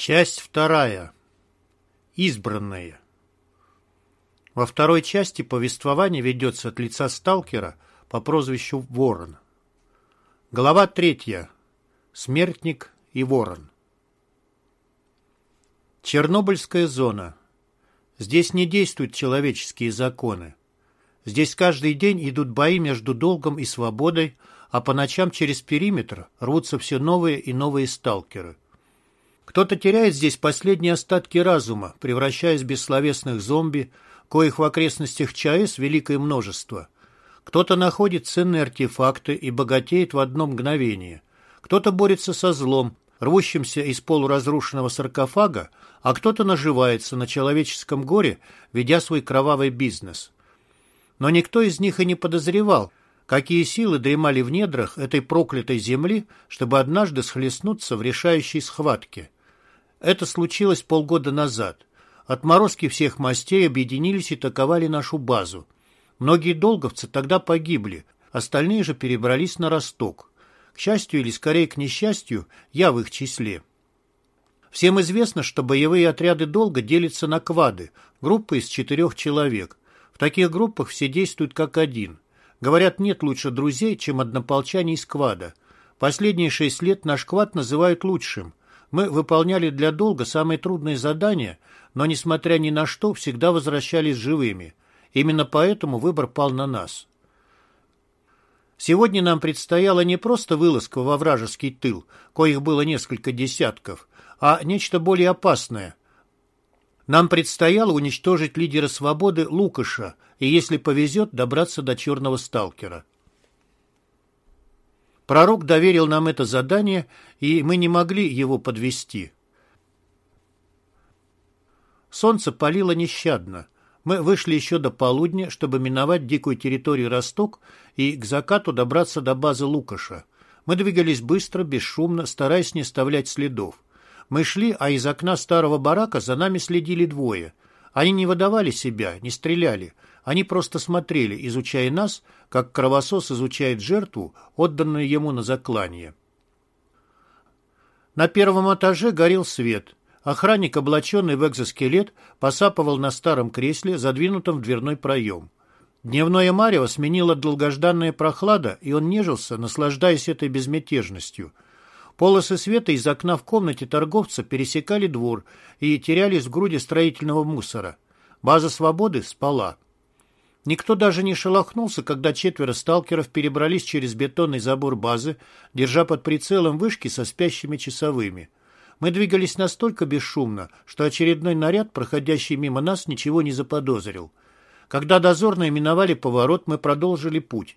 Часть вторая. Избранные. Во второй части повествование ведется от лица сталкера по прозвищу Ворон. Глава 3. Смертник и Ворон. Чернобыльская зона. Здесь не действуют человеческие законы. Здесь каждый день идут бои между долгом и свободой, а по ночам через периметр рвутся все новые и новые сталкеры. Кто-то теряет здесь последние остатки разума, превращаясь в бессловесных зомби, коих в окрестностях ЧАЭС великое множество. Кто-то находит ценные артефакты и богатеет в одно мгновение. Кто-то борется со злом, рвущимся из полуразрушенного саркофага, а кто-то наживается на человеческом горе, ведя свой кровавый бизнес. Но никто из них и не подозревал, какие силы дремали в недрах этой проклятой земли, чтобы однажды схлестнуться в решающей схватке. Это случилось полгода назад. Отморозки всех мастей объединились и атаковали нашу базу. Многие долговцы тогда погибли, остальные же перебрались на Росток. К счастью или скорее к несчастью, я в их числе. Всем известно, что боевые отряды долга делятся на квады, группы из 4 человек. В таких группах все действуют как один. Говорят, нет лучше друзей, чем однополчане из квада. Последние 6 лет наш квад называют лучшим. Мы выполняли для долга самые трудные задания, но, несмотря ни на что, всегда возвращались живыми. Именно поэтому выбор пал на нас. Сегодня нам предстояла не просто вылазка во вражеский тыл, коих было несколько десятков, а нечто более опасное. Нам предстояло уничтожить лидера свободы Лукаша и, если повезет, добраться до черного сталкера. Пророк доверил нам это задание, и мы не могли его подвести. Солнце палило нещадно. Мы вышли еще до полудня, чтобы миновать дикую территорию Росток и к закату добраться до базы Лукаша. Мы двигались быстро, бесшумно, стараясь не оставлять следов. Мы шли, а из окна старого барака за нами следили двое. Они не выдавали себя, не стреляли. Они просто смотрели, изучая нас, как кровосос изучает жертву, отданную ему на заклание. На первом этаже горел свет. Охранник, облаченный в экзоскелет, посапывал на старом кресле, задвинутом в дверной проем. Дневное марево сменила долгожданная прохлада, и он нежился, наслаждаясь этой безмятежностью. Полосы света из окна в комнате торговца пересекали двор и терялись в груди строительного мусора. База свободы спала. Никто даже не шелохнулся, когда 4 сталкеров перебрались через бетонный забор базы, держа под прицелом вышки со спящими часовыми. Мы двигались настолько бесшумно, что очередной наряд, проходящий мимо нас, ничего не заподозрил. Когда дозорные миновали поворот, мы продолжили путь.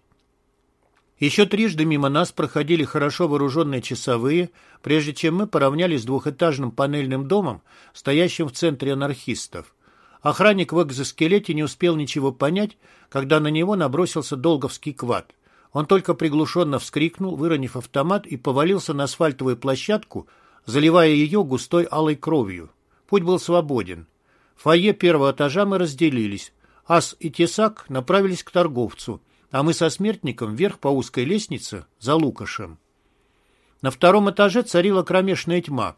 Еще трижды мимо нас проходили хорошо вооруженные часовые, прежде чем мы поравнялись с двухэтажным панельным домом, стоящим в центре анархистов. Охранник в экзоскелете не успел ничего понять, когда на него набросился долговский квад. Он только приглушенно вскрикнул, выронив автомат, и повалился на асфальтовую площадку, заливая ее густой алой кровью. Путь был свободен. В фойе первого этажа мы разделились. Ас и Тесак направились к торговцу, а мы со смертником вверх по узкой лестнице за Лукашем. На втором этаже царила кромешная тьма.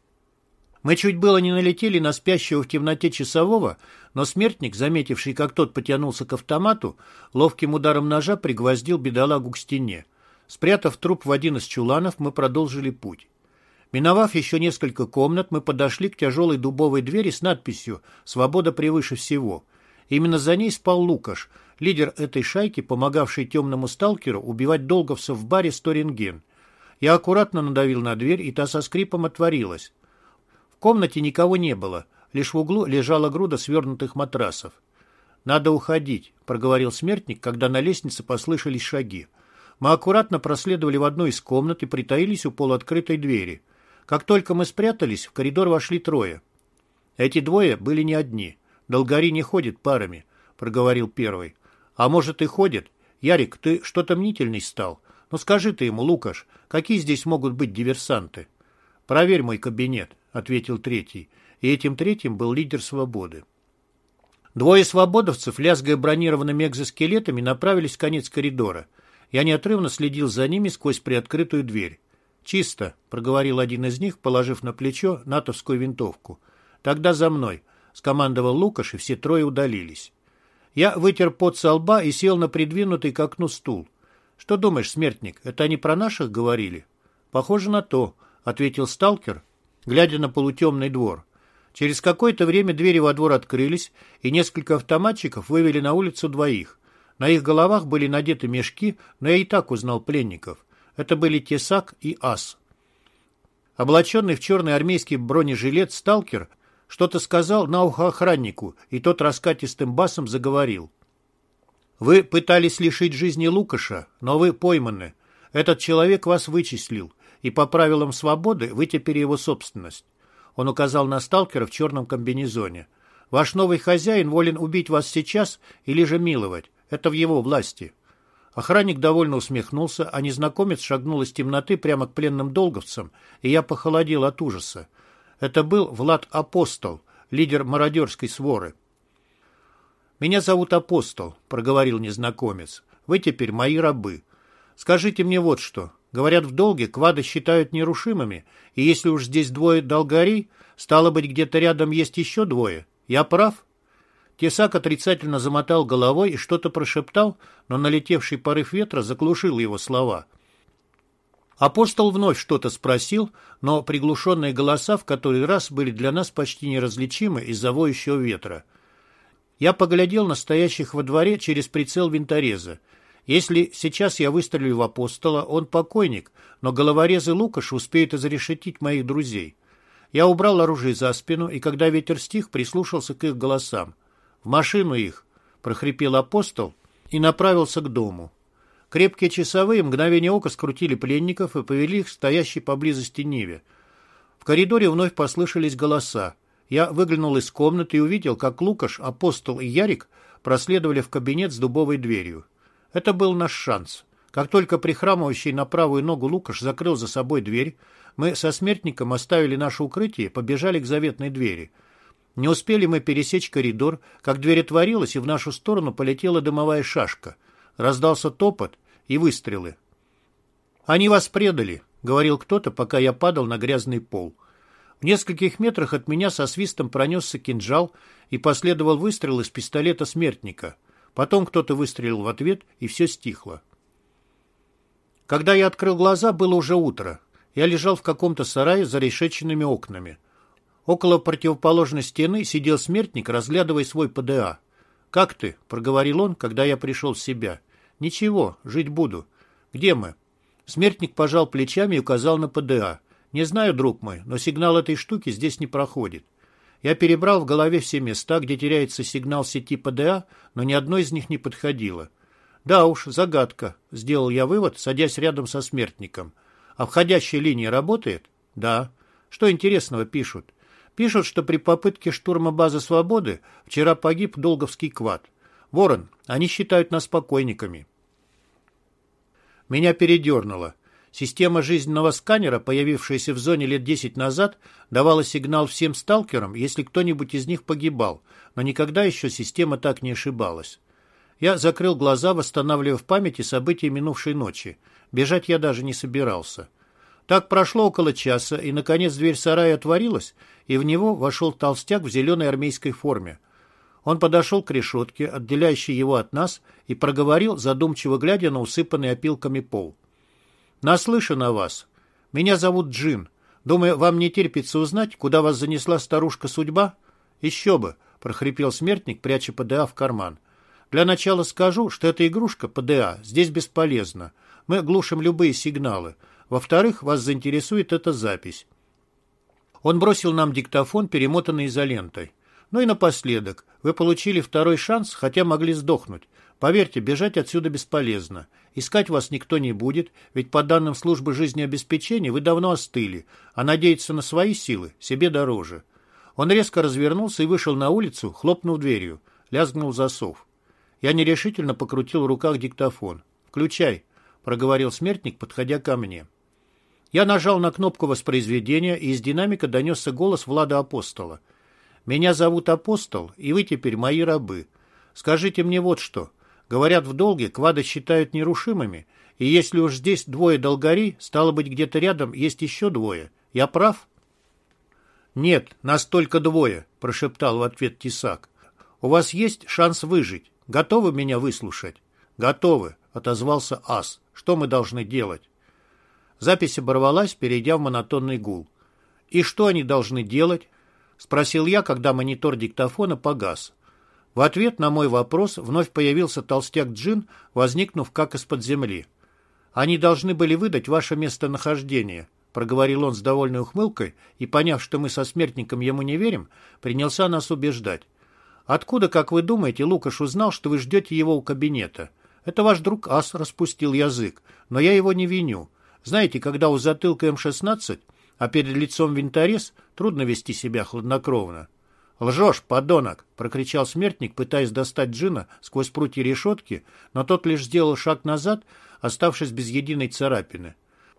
Мы чуть было не налетели на спящего в темноте часового, но смертник, заметивший, как тот потянулся к автомату, ловким ударом ножа пригвоздил бедолагу к стене. Спрятав труп в один из чуланов, мы продолжили путь. Миновав еще несколько комнат, мы подошли к тяжелой дубовой двери с надписью «Свобода превыше всего». Именно за ней спал Лукаш, лидер этой шайки, помогавший темному сталкеру убивать долговцев в баре «Сторинген». Я аккуратно надавил на дверь, и та со скрипом отворилась. В комнате никого не было, лишь в углу лежала груда свернутых матрасов. «Надо уходить», — проговорил смертник, когда на лестнице послышались шаги. Мы аккуратно проследовали в одну из комнат и притаились у полуоткрытой двери. Как только мы спрятались, в коридор вошли 3. Эти 2 были не одни. «Долгари не ходят парами», — проговорил первый. «А может, и ходят? Ярик, ты что-то мнительный стал. Ну скажи ты ему, Лукаш, какие здесь могут быть диверсанты?» «Проверь мой кабинет», — ответил третий. И этим третьим был лидер свободы. 2 свободовцев, лязгая бронированными экзоскелетами, направились в конец коридора. Я неотрывно следил за ними сквозь приоткрытую дверь. «Чисто», — проговорил один из них, положив на плечо натовскую винтовку. «Тогда за мной», — скомандовал Лукаш, и все трое удалились. Я вытер пот со лба и сел на придвинутый к окну стул. «Что думаешь, смертник, это они про наших говорили?» «Похоже на то», — ответил сталкер, глядя на полутемный двор. Через какое-то время двери во двор открылись, и несколько автоматчиков вывели на улицу двоих. На их головах были надеты мешки, но я и так узнал пленников. Это были Тесак и Ас. Облаченный в черный армейский бронежилет сталкер что-то сказал на ухо охраннику, и тот раскатистым басом заговорил. «Вы пытались лишить жизни Лукаша, но вы пойманы. Этот человек вас вычислил, и по правилам свободы вы теперь его собственность». Он указал на сталкера в черном комбинезоне. «Ваш новый хозяин волен убить вас сейчас или же миловать. Это в его власти». Охранник довольно усмехнулся, а незнакомец шагнул из темноты прямо к пленным долговцам, и я похолодел от ужаса. Это был Влад Апостол, лидер мародерской своры. «Меня зовут Апостол», — проговорил незнакомец. «Вы теперь мои рабы. Скажите мне вот что. Говорят, в долге квады считают нерушимыми, и если уж здесь двое долгарей, стало быть, где-то рядом есть еще двое. Я прав?» Тесак отрицательно замотал головой и что-то прошептал, но налетевший порыв ветра заглушил его слова. Апостол вновь что-то спросил, но приглушенные голоса в который раз были для нас почти неразличимы из-за воющего ветра. Я поглядел на стоящих во дворе через прицел винтореза. Если сейчас я выстрелю в Апостола, он покойник, но головорезы Лукаш успеют изрешетить моих друзей. Я убрал оружие за спину, и когда ветер стих, прислушался к их голосам. «В машину их!» — прохрипел Апостол и направился к дому. Крепкие часовые мгновение ока скрутили пленников и повели их к стоящей поблизости Ниве. В коридоре вновь послышались голоса. Я выглянул из комнаты и увидел, как Лукаш, Апостол и Ярик проследовали в кабинет с дубовой дверью. Это был наш шанс. Как только прихрамывающий на правую ногу Лукаш закрыл за собой дверь, мы со смертником оставили наше укрытие и побежали к заветной двери. Не успели мы пересечь коридор, как дверь отворилась, и в нашу сторону полетела дымовая шашка. Раздался топот и выстрелы. «Они вас предали», — говорил кто-то, пока я падал на грязный пол. В нескольких метрах от меня со свистом пронесся кинжал и последовал выстрел из пистолета смертника. Потом кто-то выстрелил в ответ, и все стихло. Когда я открыл глаза, было уже утро. Я лежал в каком-то сарае с зарешеченными окнами. Около противоположной стены сидел смертник, разглядывая свой ПДА. «Как ты?» — проговорил он, когда я пришел в себя. «Ничего, жить буду. Где мы?» Смертник пожал плечами и указал на ПДА. «Не знаю, друг мой, но сигнал этой штуки здесь не проходит». Я перебрал в голове все места, где теряется сигнал сети ПДА, но ни одно из них не подходило. «Да уж, загадка», — сделал я вывод, садясь рядом со смертником. «А входящая линия работает?» «Да». «Что интересного пишут?» «Пишут, что при попытке штурма базы «Свободы» вчера погиб долговский квад. Ворон, они считают нас покойниками». Меня передернуло. Система жизненного сканера, появившаяся в зоне лет 10 назад, давала сигнал всем сталкерам, если кто-нибудь из них погибал, но никогда еще система так не ошибалась. Я закрыл глаза, восстанавливая в памяти события минувшей ночи. Бежать я даже не собирался. Так прошло около часа, и, наконец, дверь сарая отворилась, и в него вошел толстяк в зеленой армейской форме. Он подошел к решетке, отделяющей его от нас, и проговорил, задумчиво глядя на усыпанный опилками пол. «Наслышан о вас. Меня зовут Джин. Думаю, вам не терпится узнать, куда вас занесла старушка-судьба?» «Еще бы», — прохрипел смертник, пряча ПДА в карман. «Для начала скажу, что эта игрушка ПДА здесь бесполезна. Мы глушим любые сигналы. Во-вторых, вас заинтересует эта запись». Он бросил нам диктофон, перемотанный изолентой. «Ну и напоследок. Вы получили второй шанс, хотя могли сдохнуть. Поверьте, бежать отсюда бесполезно. Искать вас никто не будет, ведь по данным службы жизнеобеспечения вы давно остыли, а надеяться на свои силы себе дороже». Он резко развернулся и вышел на улицу, хлопнув дверью. Лязгнул засов. Я нерешительно покрутил в руках диктофон. «Включай», — проговорил смертник, подходя ко мне. Я нажал на кнопку воспроизведения, и из динамика донесся голос Влада Апостола. «Меня зовут Апостол, и вы теперь мои рабы. Скажите мне вот что. Говорят, в долге квады считают нерушимыми, И если уж здесь двое долгарей, стало быть, где-то рядом есть еще двое. Я прав? Нет, нас только двое, прошептал в ответ Тесак. У вас есть шанс выжить. Готовы меня выслушать? Готовы, отозвался ас. Что мы должны делать? Запись оборвалась, перейдя в монотонный гул. И что они должны делать? Спросил я, когда монитор диктофона погас. В ответ на мой вопрос вновь появился толстяк Джин, возникнув как из-под земли. «Они должны были выдать ваше местонахождение», — проговорил он с довольной ухмылкой, и, поняв, что мы со смертником ему не верим, принялся нас убеждать. «Откуда, как вы думаете, Лукаш узнал, что вы ждете его у кабинета? Это ваш друг Ас распустил язык, но я его не виню. Знаете, когда у затылка М-16, а перед лицом винторез, трудно вести себя хладнокровно». «Лжешь, подонок!» — прокричал смертник, пытаясь достать Джина сквозь прутья решетки, но тот лишь сделал шаг назад, оставшись без единой царапины.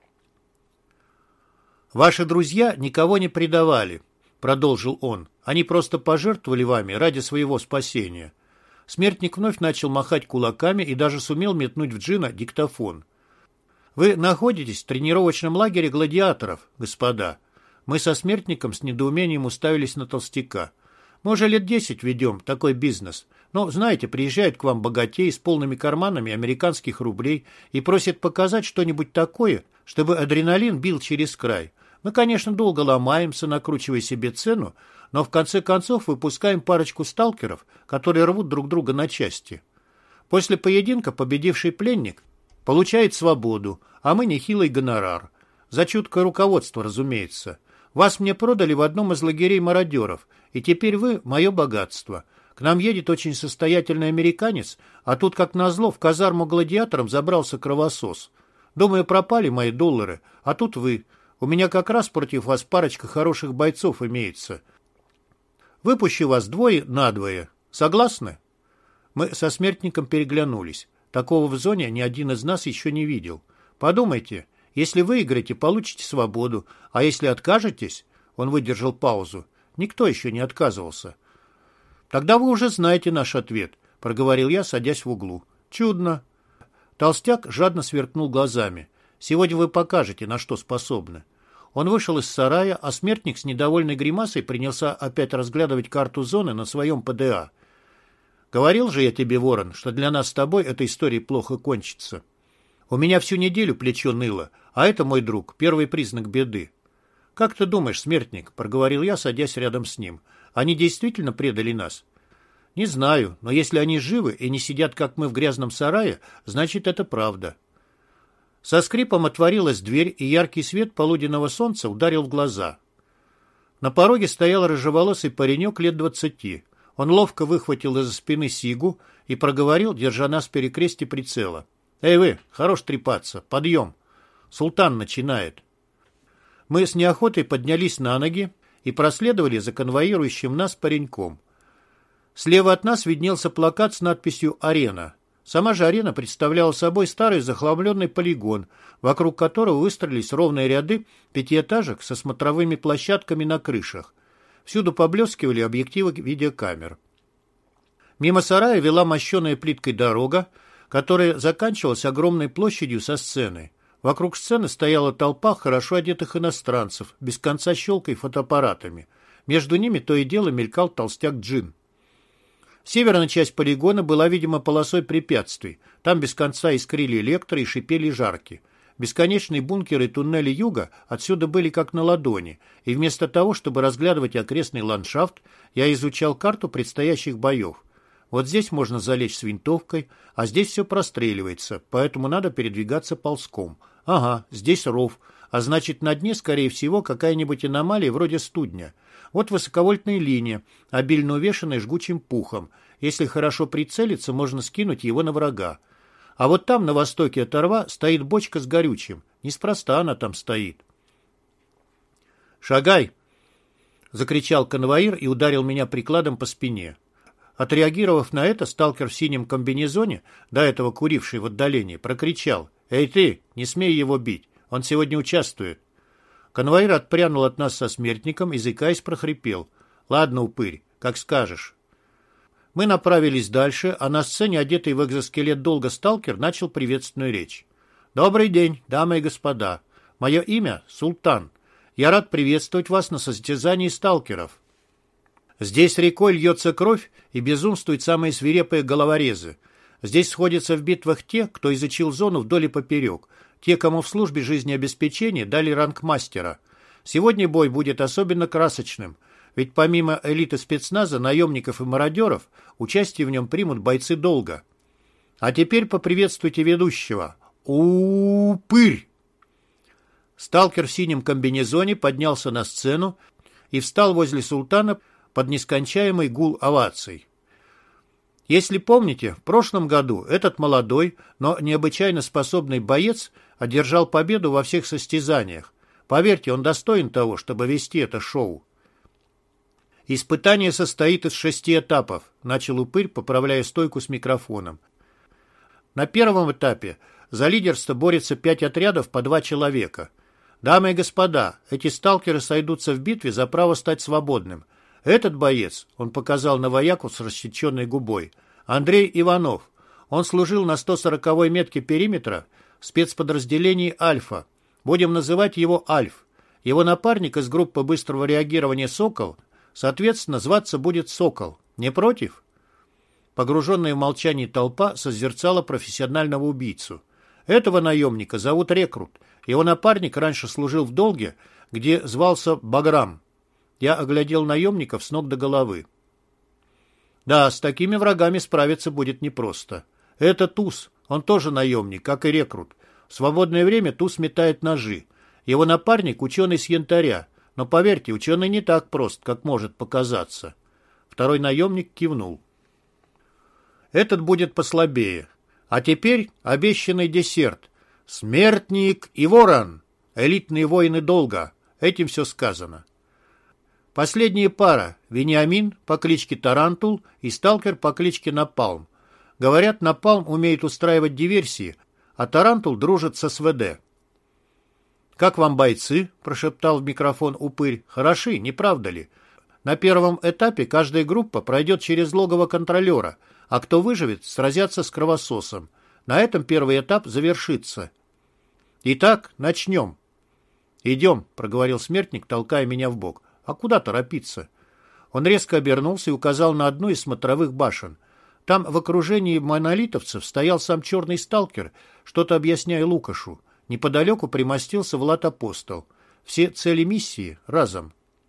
«Ваши друзья никого не предавали», — продолжил он. «Они просто пожертвовали вами ради своего спасения». Смертник вновь начал махать кулаками и даже сумел метнуть в Джина диктофон. «Вы находитесь в тренировочном лагере гладиаторов, господа». Мы со смертником с недоумением уставились на толстяка. «Мы уже лет 10 ведем такой бизнес. Но, знаете, приезжают к вам богатеи с полными карманами американских рублей и просят показать что-нибудь такое, чтобы адреналин бил через край. Мы, конечно, долго ломаемся, накручивая себе цену, но в конце концов выпускаем парочку сталкеров, которые рвут друг друга на части. После поединка победивший пленник получает свободу, а мы нехилый гонорар. За чуткое руководство, разумеется. Вас мне продали в одном из лагерей мародеров, и теперь вы – мое богатство. К нам едет очень состоятельный американец, а тут, как назло, в казарму гладиаторам забрался кровосос. Думаю, пропали мои доллары, а тут вы. У меня как раз против вас парочка хороших бойцов имеется. Выпущу вас двое-надвое. Согласны?» Мы со смертником переглянулись. Такого в зоне ни один из нас еще не видел. Подумайте, если выиграете, получите свободу, а если откажетесь, он выдержал паузу, никто еще не отказывался. Тогда вы уже знаете наш ответ, проговорил я, садясь в углу. Чудно. Толстяк жадно сверкнул глазами. Сегодня вы покажете, на что способны. Он вышел из сарая, а смертник с недовольной гримасой принялся опять разглядывать карту зоны на своем ПДА. Говорил же я тебе, Ворон, что для нас с тобой эта история плохо кончится. У меня всю неделю плечо ныло, а это, мой друг, первый признак беды. «Как ты думаешь, смертник?» — проговорил я, садясь рядом с ним. «Они действительно предали нас?» «Не знаю, но если они живы и не сидят, как мы, в грязном сарае, значит, это правда». Со скрипом отворилась дверь, и яркий свет полуденного солнца ударил в глаза. На пороге стоял рыжеволосый паренек лет 20. Он ловко выхватил из-за спины сигу и проговорил, держа нас в перекресте прицела. «Эй вы, хорош трепаться, подъем! Султан начинает!» Мы с неохотой поднялись на ноги и проследовали за конвоирующим нас пареньком. Слева от нас виднелся плакат с надписью «Арена». Сама же арена представляла собой старый захламленный полигон, вокруг которого выстроились ровные ряды пятиэтажек со смотровыми площадками на крышах. Всюду поблескивали объективы видеокамер. Мимо сарая вела мощеная плиткой дорога, которая заканчивалась огромной площадью со сценой. Вокруг сцены стояла толпа хорошо одетых иностранцев, без конца щелкая фотоаппаратами. Между ними то и дело мелькал толстяк Джин. Северная часть полигона была, видимо, полосой препятствий. Там без конца искрили электры и шипели жарки. Бесконечные бункеры и туннели юга отсюда были как на ладони, и вместо того, чтобы разглядывать окрестный ландшафт, я изучал карту предстоящих боев. Вот здесь можно залечь с винтовкой, а здесь все простреливается, поэтому надо передвигаться ползком. Ага, здесь ров, а значит, на дне, скорее всего, какая-нибудь аномалия вроде студня. Вот высоковольтная линия, обильно увешанная жгучим пухом. Если хорошо прицелиться, можно скинуть его на врага. А вот там, на востоке от рва, стоит бочка с горючим. Неспроста она там стоит. «Шагай!» — закричал конвоир и ударил меня прикладом по спине. Отреагировав на это, сталкер в синем комбинезоне, до этого куривший в отдалении, прокричал: «Эй ты, не смей его бить, он сегодня участвует». Конвоир отпрянул от нас со смертником и, заикаясь, прохрипел: «Ладно, упырь, как скажешь». Мы направились дальше, а на сцене, одетый в экзоскелет долго сталкер, начал приветственную речь. «Добрый день, дамы и господа. Мое имя Султан. Я рад приветствовать вас на состязании сталкеров. Здесь рекой льется кровь и безумствуют самые свирепые головорезы. Здесь сходятся в битвах те, кто изучил зону вдоль и поперек, те, кому в службе жизнеобеспечения дали ранг мастера. Сегодня бой будет особенно красочным, ведь помимо элиты спецназа, наемников и мародеров, участие в нем примут бойцы долга. А теперь поприветствуйте ведущего. Упырь!» Сталкер в синем комбинезоне поднялся на сцену и встал возле Султана под нескончаемый гул оваций. Если помните, в прошлом году этот молодой, но необычайно способный боец одержал победу во всех состязаниях. Поверьте, он достоин того, чтобы вести это шоу. «Испытание состоит из 6 этапов», — начал Упырь, поправляя стойку с микрофоном. На первом этапе за лидерство борется 5 отрядов по 2 человека. Дамы и господа, эти сталкеры сойдутся в битве за право стать свободным. Этот боец, он показал на вояку с рассеченной губой, Андрей Иванов. Он служил на 140-й метке периметра в спецподразделении «Альфа». Будем называть его «Альф». Его напарник из группы быстрого реагирования «Сокол», соответственно, зваться будет «Сокол». Не против? Погруженная в молчание толпа созерцала профессионального убийцу. Этого наемника зовут Рекрут. Его напарник раньше служил в Долге, где звался Баграм. Я оглядел наемников с ног до головы. Да, с такими врагами справиться будет непросто. Это Туз, он тоже наемник, как и Рекрут. В свободное время Туз метает ножи. Его напарник — ученый с Янтаря. Но поверьте, ученый не так прост, как может показаться. Второй наемник кивнул. Этот будет послабее. А теперь обещанный десерт. Смертник и ворон. Элитные воины Долга. Этим все сказано. Последняя пара – Вениамин по кличке Тарантул и сталкер по кличке Напалм. Говорят, Напалм умеет устраивать диверсии, а Тарантул дружит с СВД. «Как вам бойцы?» – прошептал в микрофон Упырь. «Хороши, не правда ли? На первом этапе каждая группа пройдет через логово контролера, а кто выживет, сразятся с кровососом. На этом первый этап завершится. Итак, начнем». «Идем», – проговорил смертник, толкая меня в бок. «А куда торопиться?» Он резко обернулся и указал на одну из смотровых башен. Там в окружении монолитовцев стоял сам черный сталкер, что-то объясняя Лукашу. Неподалеку примостился Влад-апостол. Все цели миссии разом.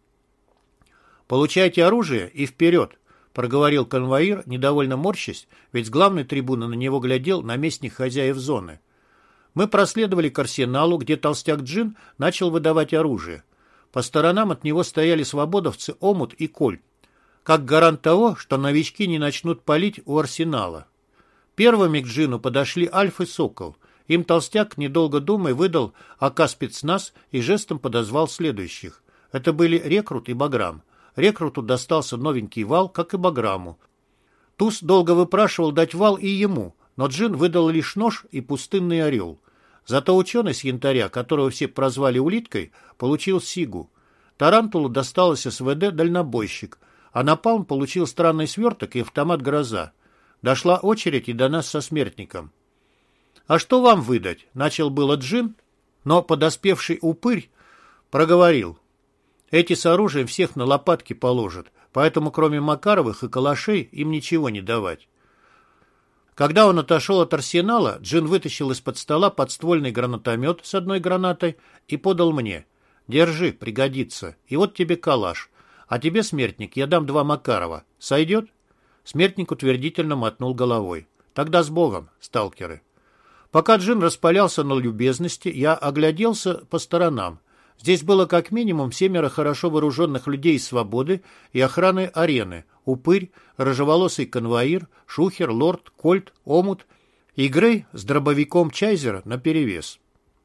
«Получайте оружие и вперед», — проговорил конвоир, недовольно морщась, ведь с главной трибуны на него глядел наместник хозяев зоны. Мы проследовали к арсеналу, где толстяк Джин начал выдавать оружие. По сторонам от него стояли свободовцы Омут и Коль, как гарант того, что новички не начнут палить у арсенала. Первыми к Джину подошли Альф и Сокол. Им толстяк, недолго думая, выдал АК-спецназ и жестом подозвал следующих. Это были Рекрут и Баграм. Рекруту достался новенький вал, как и Баграму. Туз долго выпрашивал дать вал и ему, но Джин выдал лишь нож и пустынный орел. Зато ученый с Янтаря, которого все прозвали Улиткой, получил Сигу. Тарантулу досталось СВД-дальнобойщик, а Напалм получил странный сверток и автомат «Гроза». Дошла очередь и до нас со смертником. «А что вам выдать?» — начал было Джин, но подоспевший Упырь проговорил. «Эти с оружием всех на лопатки положат, поэтому кроме Макаровых и калашей им ничего не давать». Когда он отошел от арсенала, Джин вытащил из-под стола подствольный гранатомет с одной гранатой и подал мне. «Держи, пригодится. И вот тебе калаш. А тебе, смертник, я дам 2 Макарова. Сойдет?» Смертник утвердительно мотнул головой. «Тогда с Богом, сталкеры». Пока Джин распалялся на любезности, я огляделся по сторонам. Здесь было как минимум 7 хорошо вооруженных людей из «Свободы» и охраны арены. Упырь, рыжеволосый конвоир, Шухер, Лорд, Кольт, Омут и Грей с дробовиком Чайзера наперевес.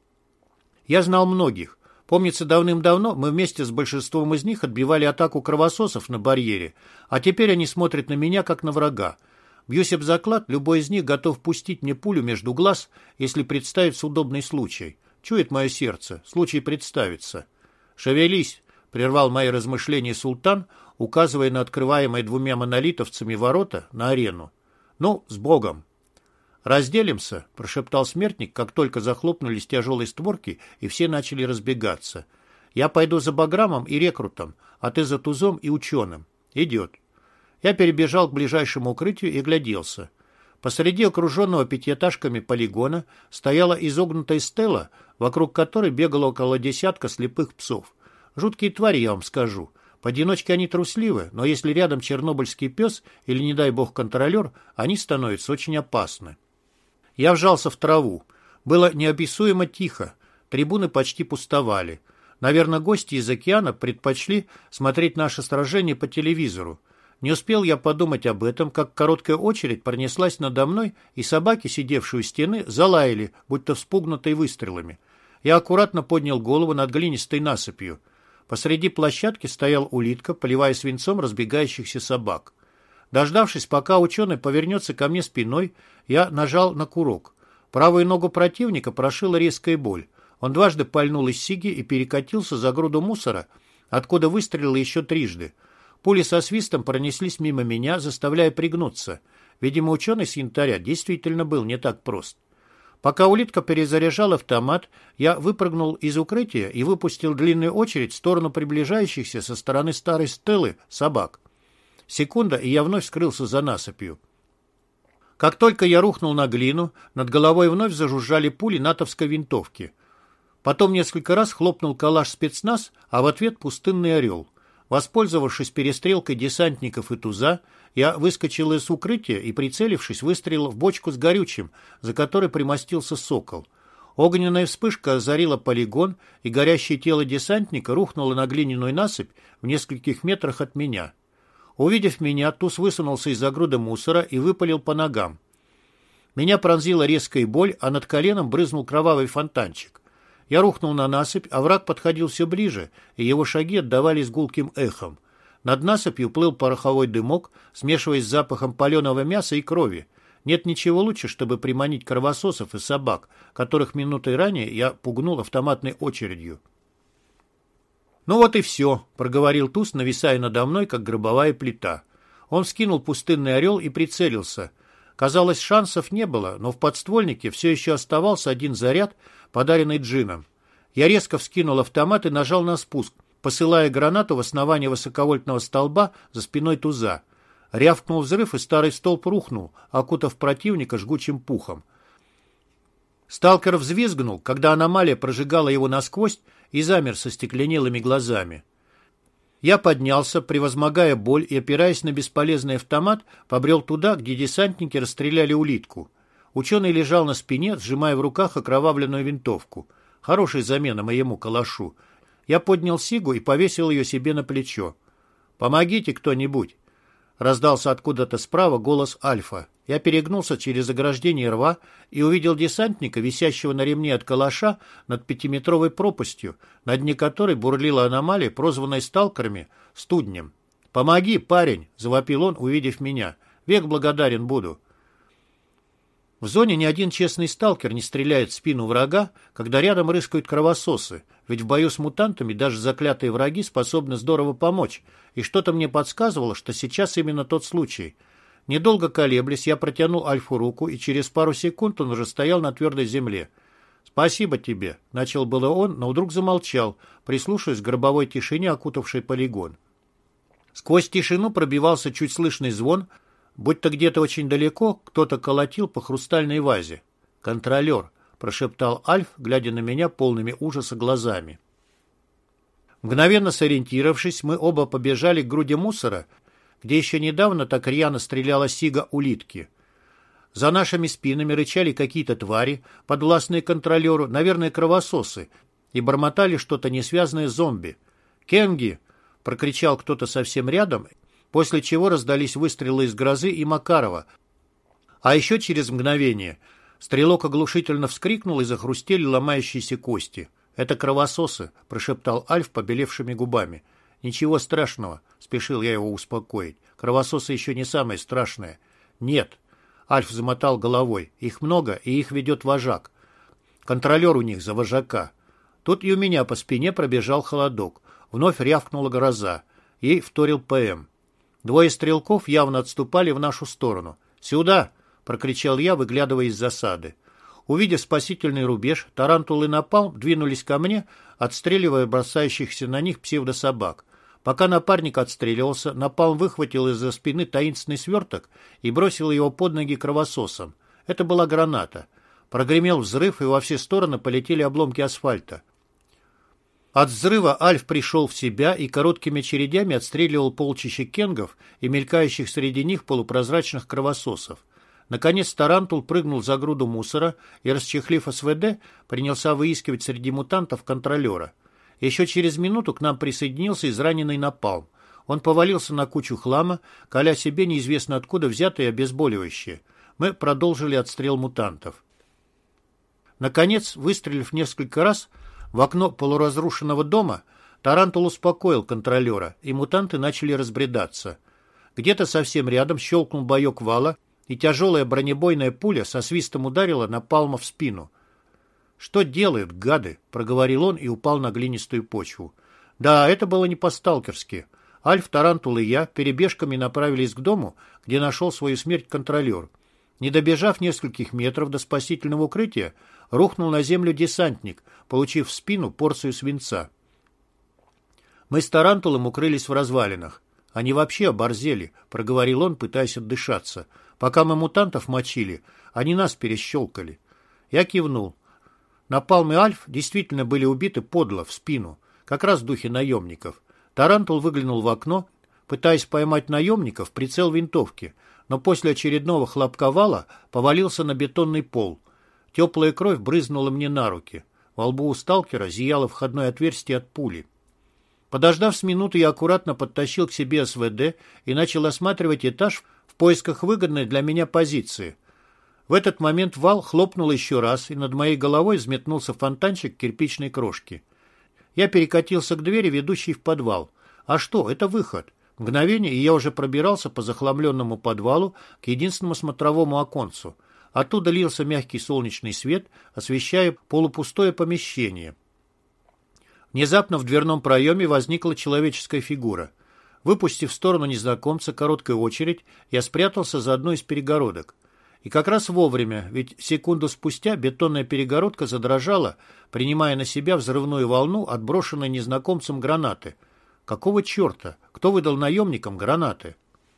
Я знал многих. Помнится, давным-давно мы вместе с большинством из них отбивали атаку кровососов на барьере, а теперь они смотрят на меня, как на врага. Бьюсь об заклад, любой из них готов пустить мне пулю между глаз, если представится удобный случай. Чует мое сердце, случай представится. «Шевелись!» — прервал мои размышления Султан, указывая на открываемые 2 монолитовцами ворота на арену. «Ну, с Богом!» «Разделимся», — прошептал смертник, как только захлопнулись тяжелые створки, и все начали разбегаться. «Я пойду за Баграмом и рекрутом, а ты за Тузом и ученым». «Идет». Я перебежал к ближайшему укрытию и гляделся. Посреди окруженного пятиэтажками полигона стояла изогнутая стела, вокруг которой бегало около десятка слепых псов. Жуткие твари, я вам скажу. Поодиночке они трусливы, но если рядом чернобыльский пес или, не дай бог, контролер, они становятся очень опасны. Я вжался в траву. Было неописуемо тихо. Трибуны почти пустовали. Наверное, гости из океана предпочли смотреть наше сражение по телевизору. Не успел я подумать об этом, как короткая очередь пронеслась надо мной, и собаки, сидевшие у стены, залаяли, будто вспугнутые выстрелами. Я аккуратно поднял голову над глинистой насыпью. Посреди площадки стоял улитка, поливая свинцом разбегающихся собак. Дождавшись, пока ученый повернется ко мне спиной, я нажал на курок. Правую ногу противника прошила резкая боль. Он дважды пальнул из сиги и перекатился за груду мусора, откуда выстрелил еще трижды. Пули со свистом пронеслись мимо меня, заставляя пригнуться. Видимо, ученый с янтаря действительно был не так прост. Пока улитка перезаряжал автомат, я выпрыгнул из укрытия и выпустил длинную очередь в сторону приближающихся со стороны старой стелы собак. Секунда, и я вновь скрылся за насыпью. Как только я рухнул на глину, над головой вновь зажужжали пули натовской винтовки. Потом несколько раз хлопнул калаш спецназ, а в ответ пустынный орел. Воспользовавшись перестрелкой десантников и Туза, я выскочил из укрытия и, прицелившись, выстрелил в бочку с горючим, за которой примостился сокол. Огненная вспышка озарила полигон, и горящее тело десантника рухнуло на глиняную насыпь в нескольких метрах от меня. Увидев меня, Туз высунулся из-за груды мусора и выпалил по ногам. Меня пронзила резкая боль, а над коленом брызнул кровавый фонтанчик. Я рухнул на насыпь, а враг подходил все ближе, и его шаги отдавались гулким эхом. Над насыпью плыл пороховой дымок, смешиваясь с запахом паленого мяса и крови. Нет ничего лучше, чтобы приманить кровососов и собак, которых минутой ранее я пугнул автоматной очередью. «Ну вот и все», — проговорил Туз, нависая надо мной, как гробовая плита. Он вскинул пустынный орел и прицелился. Казалось, шансов не было, но в подствольнике все еще оставался один заряд, подаренный Джином. Я резко вскинул автомат и нажал на спуск, посылая гранату в основание высоковольтного столба за спиной Туза. Рявкнул взрыв, и старый столб рухнул, окутав противника жгучим пухом. Сталкер взвизгнул, когда аномалия прожигала его насквозь, и замер со стекленелыми глазами. Я поднялся, превозмогая боль, и, опираясь на бесполезный автомат, побрел туда, где десантники расстреляли улитку. Ученый лежал на спине, сжимая в руках окровавленную винтовку. Хорошая замена моему калашу. Я поднял сигу и повесил ее себе на плечо. «Помогите кто-нибудь!» Раздался откуда-то справа голос Альфа. Я перегнулся через ограждение рва и увидел десантника, висящего на ремне от калаша над 5-метровой пропастью, на дне которой бурлила аномалия, прозванная сталкерами студнем. «Помоги, парень!» — завопил он, увидев меня. «Век благодарен буду!» В зоне ни один честный сталкер не стреляет в спину врага, когда рядом рыскают кровососы, ведь в бою с мутантами даже заклятые враги способны здорово помочь, и что-то мне подсказывало, что сейчас именно тот случай. Недолго колеблясь, я протянул Альфу руку, и через пару секунд он уже стоял на твердой земле. «Спасибо тебе», — начал было он, но вдруг замолчал, прислушиваясь к гробовой тишине, окутавшей полигон. Сквозь тишину пробивался чуть слышный звон, будто где-то очень далеко кто-то колотил по хрустальной вазе. «Контролер», — прошептал Альф, глядя на меня полными ужаса глазами. Мгновенно сориентировавшись, мы оба побежали к груди мусора, где еще недавно так рьяно стреляла сига улитки. За нашими спинами рычали какие-то твари, подвластные контролеру, наверное, кровососы, и бормотали что-то несвязанное с зомби. «Кенги!» — прокричал кто-то совсем рядом, после чего раздались выстрелы из Грозы и Макарова. А еще через мгновение стрелок оглушительно вскрикнул, и захрустели ломающиеся кости. «Это кровососы», — прошептал Альф побелевшими губами. «Ничего страшного», — спешил я его успокоить. «Кровососы еще не самое страшное». «Нет», — Альф замотал головой. «Их много, и их ведет вожак. Контролер у них за вожака». Тут и у меня по спине пробежал холодок. Вновь рявкнула Гроза. Ей вторил ПМ. Двое стрелков явно отступали в нашу сторону. «Сюда!» — прокричал я, выглядывая из засады. Увидев спасительный рубеж, Тарантул и Напалм двинулись ко мне, отстреливая бросающихся на них псевдособак. Пока напарник отстреливался, Напалм выхватил из-за спины таинственный сверток и бросил его под ноги кровососом. Это была граната. Прогремел взрыв, и во все стороны полетели обломки асфальта. От взрыва Альф пришел в себя и короткими очередями отстреливал полчища кенгов и мелькающих среди них полупрозрачных кровососов. Наконец Тарантул прыгнул за груду мусора и, расчехлив СВД, принялся выискивать среди мутантов контролера. Еще через минуту к нам присоединился израненный Напалм. Он повалился на кучу хлама, коля себе неизвестно откуда взятые обезболивающие. Мы продолжили отстрел мутантов. Наконец, выстрелив несколько раз в окно полуразрушенного дома, Тарантул успокоил контролера, и мутанты начали разбредаться. Где-то совсем рядом щелкнул боек вала, и тяжелая бронебойная пуля со свистом ударила Напалма в спину. «Что делают, гады?» — проговорил он и упал на глинистую почву. Да, это было не по-сталкерски. Альф, Тарантул и я перебежками направились к дому, где нашел свою смерть контролер. Не добежав нескольких метров до спасительного укрытия, рухнул на землю десантник, получив в спину порцию свинца. Мы с Тарантулом укрылись в развалинах. «Они вообще оборзели», — проговорил он, пытаясь отдышаться. «Пока мы мутантов мочили, они нас перещелкали». Я кивнул. Напалм и Альф действительно были убиты подло, в спину, как раз в духе наемников. Тарантул выглянул в окно, пытаясь поймать наемников в прицел винтовки, но после очередного хлопка вала повалился на бетонный пол. Теплая кровь брызнула мне на руки. Во лбу у сталкера зияло входное отверстие от пули. Подождав с минуты, я аккуратно подтащил к себе СВД и начал осматривать этаж в поисках выгодной для меня позиции. В этот момент вал хлопнул еще раз, и над моей головой взметнулся фонтанчик кирпичной крошки. Я перекатился к двери, ведущей в подвал. А что, это выход. Мгновение, и я уже пробирался по захламленному подвалу к единственному смотровому оконцу. Оттуда лился мягкий солнечный свет, освещая полупустое помещение. Внезапно в дверном проеме возникла человеческая фигура. Выпустив в сторону незнакомца короткую очередь, я спрятался за одной из перегородок. И как раз вовремя, ведь секунду спустя бетонная перегородка задрожала, принимая на себя взрывную волну, отброшенной незнакомцем гранаты. Какого черта? Кто выдал наемникам гранаты?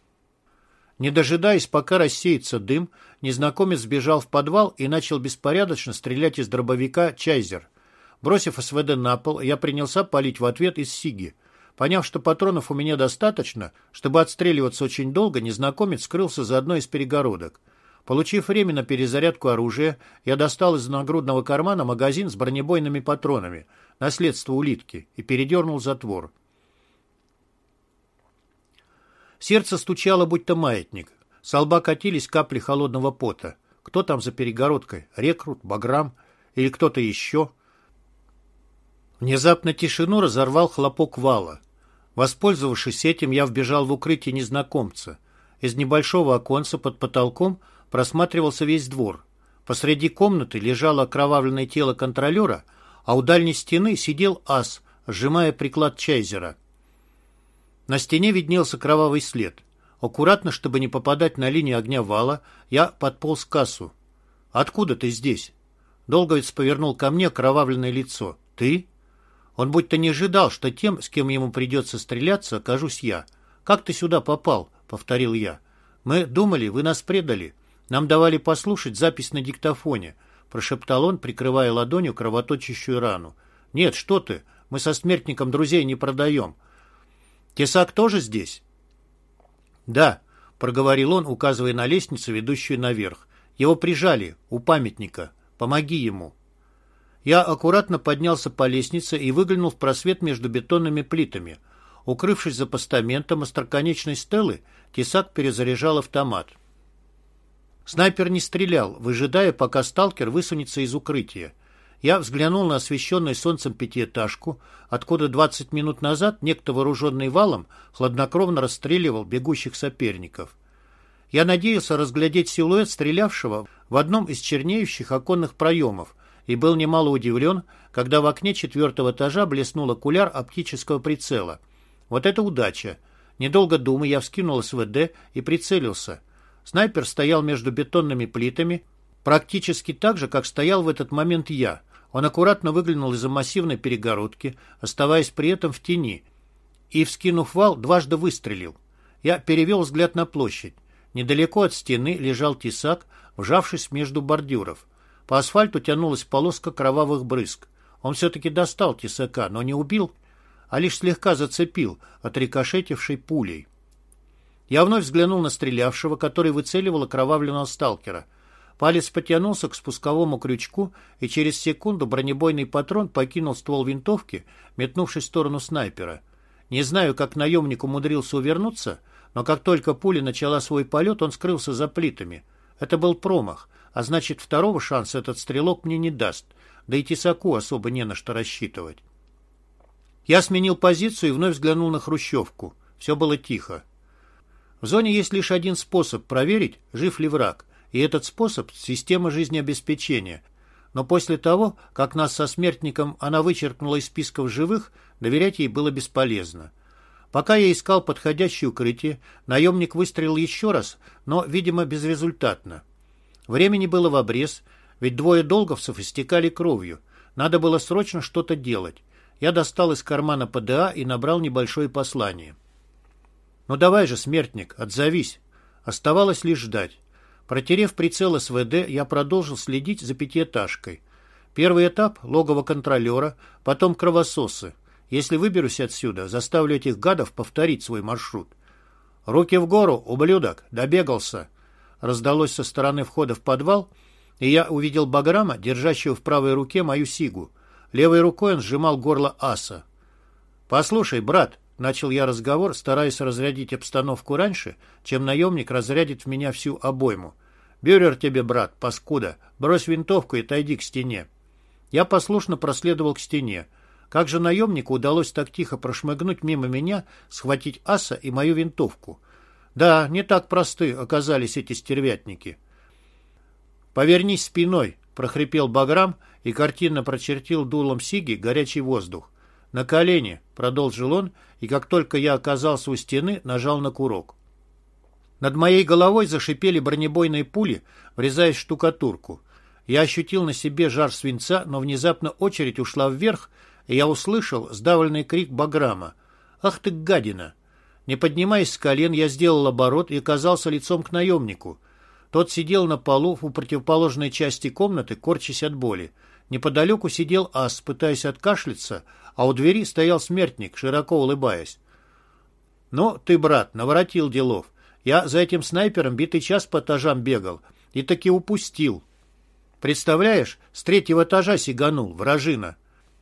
Не дожидаясь, пока рассеется дым, незнакомец сбежал в подвал и начал беспорядочно стрелять из дробовика «Чайзер». Бросив СВД на пол, я принялся палить в ответ из сиги. Поняв, что патронов у меня достаточно, чтобы отстреливаться очень долго, незнакомец скрылся за одной из перегородок. Получив время на перезарядку оружия, я достал из нагрудного кармана магазин с бронебойными патронами, наследство улитки, и передернул затвор. Сердце стучало, будто маятник. С лба катились капли холодного пота. Кто там за перегородкой? Рекрут, Баграм или кто-то еще? Внезапно тишину разорвал хлопок вала. Воспользовавшись этим, я вбежал в укрытие незнакомца. Из небольшого оконца под потолком просматривался весь двор. Посреди комнаты лежало окровавленное тело контролера, а у дальней стены сидел ас, сжимая приклад Чайзера. На стене виднелся кровавый след. Аккуратно, чтобы не попадать на линию огня вала, я подполз к асу. «Откуда ты здесь?» Долговец повернул ко мне окровавленное лицо. «Ты?» Он будто не ожидал, что тем, с кем ему придется стреляться, окажусь я. «Как ты сюда попал?» — повторил я. «Мы думали, вы нас предали. Нам давали послушать запись на диктофоне», — прошептал он, прикрывая ладонью кровоточащую рану. «Нет, что ты, мы со смертником друзей не продаем». «Тесак тоже здесь?» «Да», — проговорил он, указывая на лестницу, ведущую наверх. «Его прижали, у памятника. Помоги ему». Я аккуратно поднялся по лестнице и выглянул в просвет между бетонными плитами. Укрывшись за постаментом остроконечной стелы, Тесак перезаряжал автомат. Снайпер не стрелял, выжидая, пока сталкер высунется из укрытия. Я взглянул на освещенную солнцем пятиэтажку, откуда 20 минут назад некто, вооруженный валом, хладнокровно расстреливал бегущих соперников. Я надеялся разглядеть силуэт стрелявшего в одном из чернеющих оконных проемов и был немало удивлен, когда в окне 4-го этажа блеснул окуляр оптического прицела. Вот это удача! Недолго думая, я вскинул СВД и прицелился. Снайпер стоял между бетонными плитами, практически так же, как стоял в этот момент я. Он аккуратно выглянул из-за массивной перегородки, оставаясь при этом в тени, и, вскинув вал, дважды выстрелил. Я перевел взгляд на площадь. Недалеко от стены лежал тесак, вжавшись между бордюров. По асфальту тянулась полоска кровавых брызг. Он все-таки достал тесака, но не убил, а лишь слегка зацепил, отрикошетившей пулей. Я вновь взглянул на стрелявшего, который выцеливал окровавленного сталкера. Палец потянулся к спусковому крючку, и через секунду бронебойный патрон покинул ствол винтовки, метнувшись в сторону снайпера. Не знаю, как наемник умудрился увернуться, но как только пуля начала свой полет, он скрылся за плитами. Это был промах, а значит, второго шанса этот стрелок мне не даст, да и тесаку особо не на что рассчитывать. Я сменил позицию и вновь взглянул на хрущевку. Все было тихо. В зоне есть лишь один способ проверить, жив ли враг, и этот способ – система жизнеобеспечения. Но после того, как нас со смертником она вычеркнула из списков живых, доверять ей было бесполезно. Пока я искал подходящее укрытие, наемник выстрелил еще раз, но, видимо, безрезультатно. Времени было в обрез, ведь двое долговцев истекали кровью. Надо было срочно что-то делать. Я достал из кармана ПДА и набрал небольшое послание. «Ну давай же, смертник, отзовись». Оставалось лишь ждать. Протерев прицел СВД, я продолжил следить за пятиэтажкой. Первый этап — логово контролера, потом кровососы. Если выберусь отсюда, заставлю этих гадов повторить свой маршрут. «Руки в гору, ублюдок! Добегался!» Раздалось со стороны входа в подвал, и я увидел Баграма, держащего в правой руке мою сигу. Левой рукой он сжимал горло аса. «Послушай, брат», — начал я разговор, стараясь разрядить обстановку раньше, чем наемник разрядит в меня всю обойму. «Бюрер тебе, брат, паскуда, брось винтовку и отойди к стене». Я послушно проследовал к стене. Как же наемнику удалось так тихо прошмыгнуть мимо меня, схватить аса и мою винтовку? Да, не так просты оказались эти стервятники. «Повернись спиной», — прохрипел Баграм и картинно прочертил дулом сиги горячий воздух. «На колени», — продолжил он, и как только я оказался у стены, нажал на курок. Над моей головой зашипели бронебойные пули, врезаясь в штукатурку. Я ощутил на себе жар свинца, но внезапно очередь ушла вверх, и я услышал сдавленный крик Баграма. «Ах ты, гадина!» Не поднимаясь с колен, я сделал оборот и оказался лицом к наемнику. Тот сидел на полу у противоположной части комнаты, корчась от боли. Неподалеку сидел ас, пытаясь откашляться, а у двери стоял смертник, широко улыбаясь. «Ну, ты, брат, наворотил делов. Я за этим снайпером битый час по этажам бегал и таки упустил. Представляешь, с 3-го этажа сиганул, вражина».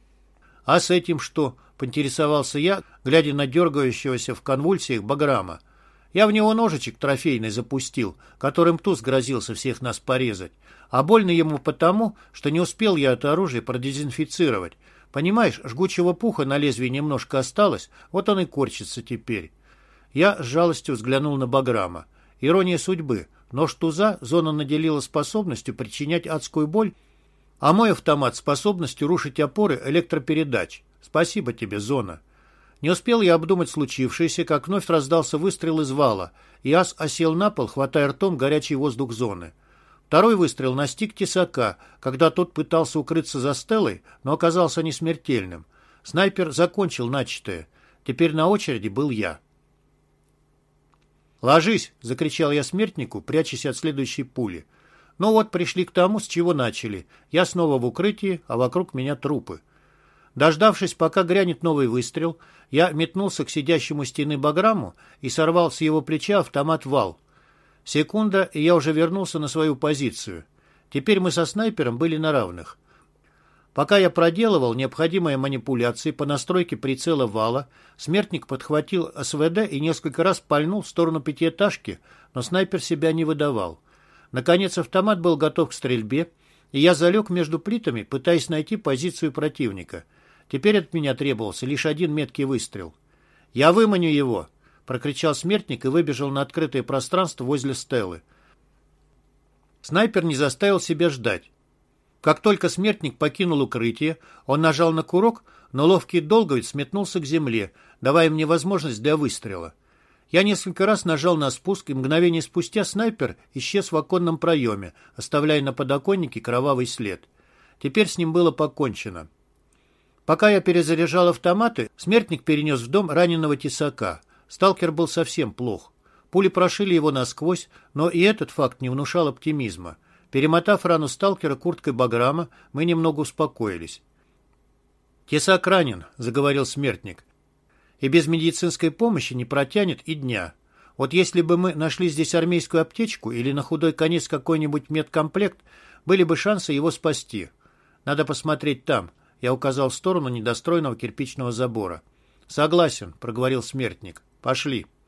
«А с этим что?» — поинтересовался я, глядя на дергающегося в конвульсиях Баграма. «Я в него ножичек трофейный запустил, которым туз грозился всех нас порезать. А больно ему потому, что не успел я это оружие продезинфицировать. Понимаешь, жгучего пуха на лезвии немножко осталось, вот он и корчится теперь». Я с жалостью взглянул на Баграма. Ирония судьбы. Нож туза зона наделила способностью причинять адскую боль, а мой автомат — способностью рушить опоры электропередач. Спасибо тебе, зона. Не успел я обдумать случившееся, как вновь раздался выстрел из вала, и ас осел на пол, хватая ртом горячий воздух зоны. Второй выстрел настиг тесака, когда тот пытался укрыться за стелой, но оказался несмертельным. Снайпер закончил начатое. Теперь на очереди был я. «Ложись!» — закричал я смертнику, прячась от следующей пули. Ну вот, пришли к тому, с чего начали. Я снова в укрытии, а вокруг меня трупы. Дождавшись, пока грянет новый выстрел, я метнулся к сидящему стены Баграму и сорвал с его плеча автомат «Вал». Секунда, и я уже вернулся на свою позицию. Теперь мы со снайпером были на равных. Пока я проделывал необходимые манипуляции по настройке прицела «Вала», смертник подхватил СВД и несколько раз пальнул в сторону пятиэтажки, но снайпер себя не выдавал. Наконец автомат был готов к стрельбе, и я залег между плитами, пытаясь найти позицию противника. Теперь от меня требовался лишь один меткий выстрел. «Я выманю его!» — прокричал смертник и выбежал на открытое пространство возле стелы. Снайпер не заставил себя ждать. Как только смертник покинул укрытие, он нажал на курок, но ловкий долговец метнулся к земле, давая мне возможность для выстрела. Я несколько раз нажал на спуск, и мгновение спустя снайпер исчез в оконном проеме, оставляя на подоконнике кровавый след. Теперь с ним было покончено. Пока я перезаряжал автоматы, смертник перенес в дом раненого тесака. Сталкер был совсем плох. Пули прошили его насквозь, но и этот факт не внушал оптимизма. Перемотав рану сталкера курткой баграма, мы немного успокоились. «Тесак ранен», — заговорил смертник, — «и без медицинской помощи не протянет и дня. Вот если бы мы нашли здесь армейскую аптечку или на худой конец какой-нибудь медкомплект, были бы шансы его спасти. Надо посмотреть там», — я указал в сторону недостроенного кирпичного забора. «Согласен», — проговорил смертник. «Пошли».